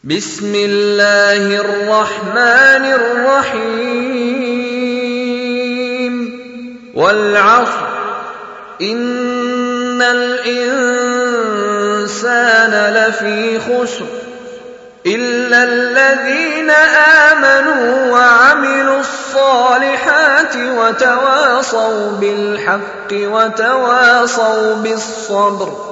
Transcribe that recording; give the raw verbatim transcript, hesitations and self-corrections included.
بسم الله الرحمن الرحيم والعصر إن الإنسان لفي خسر إلا الذين آمنوا وعملوا الصالحات وتواصوا بالحق وتواصوا بالصبر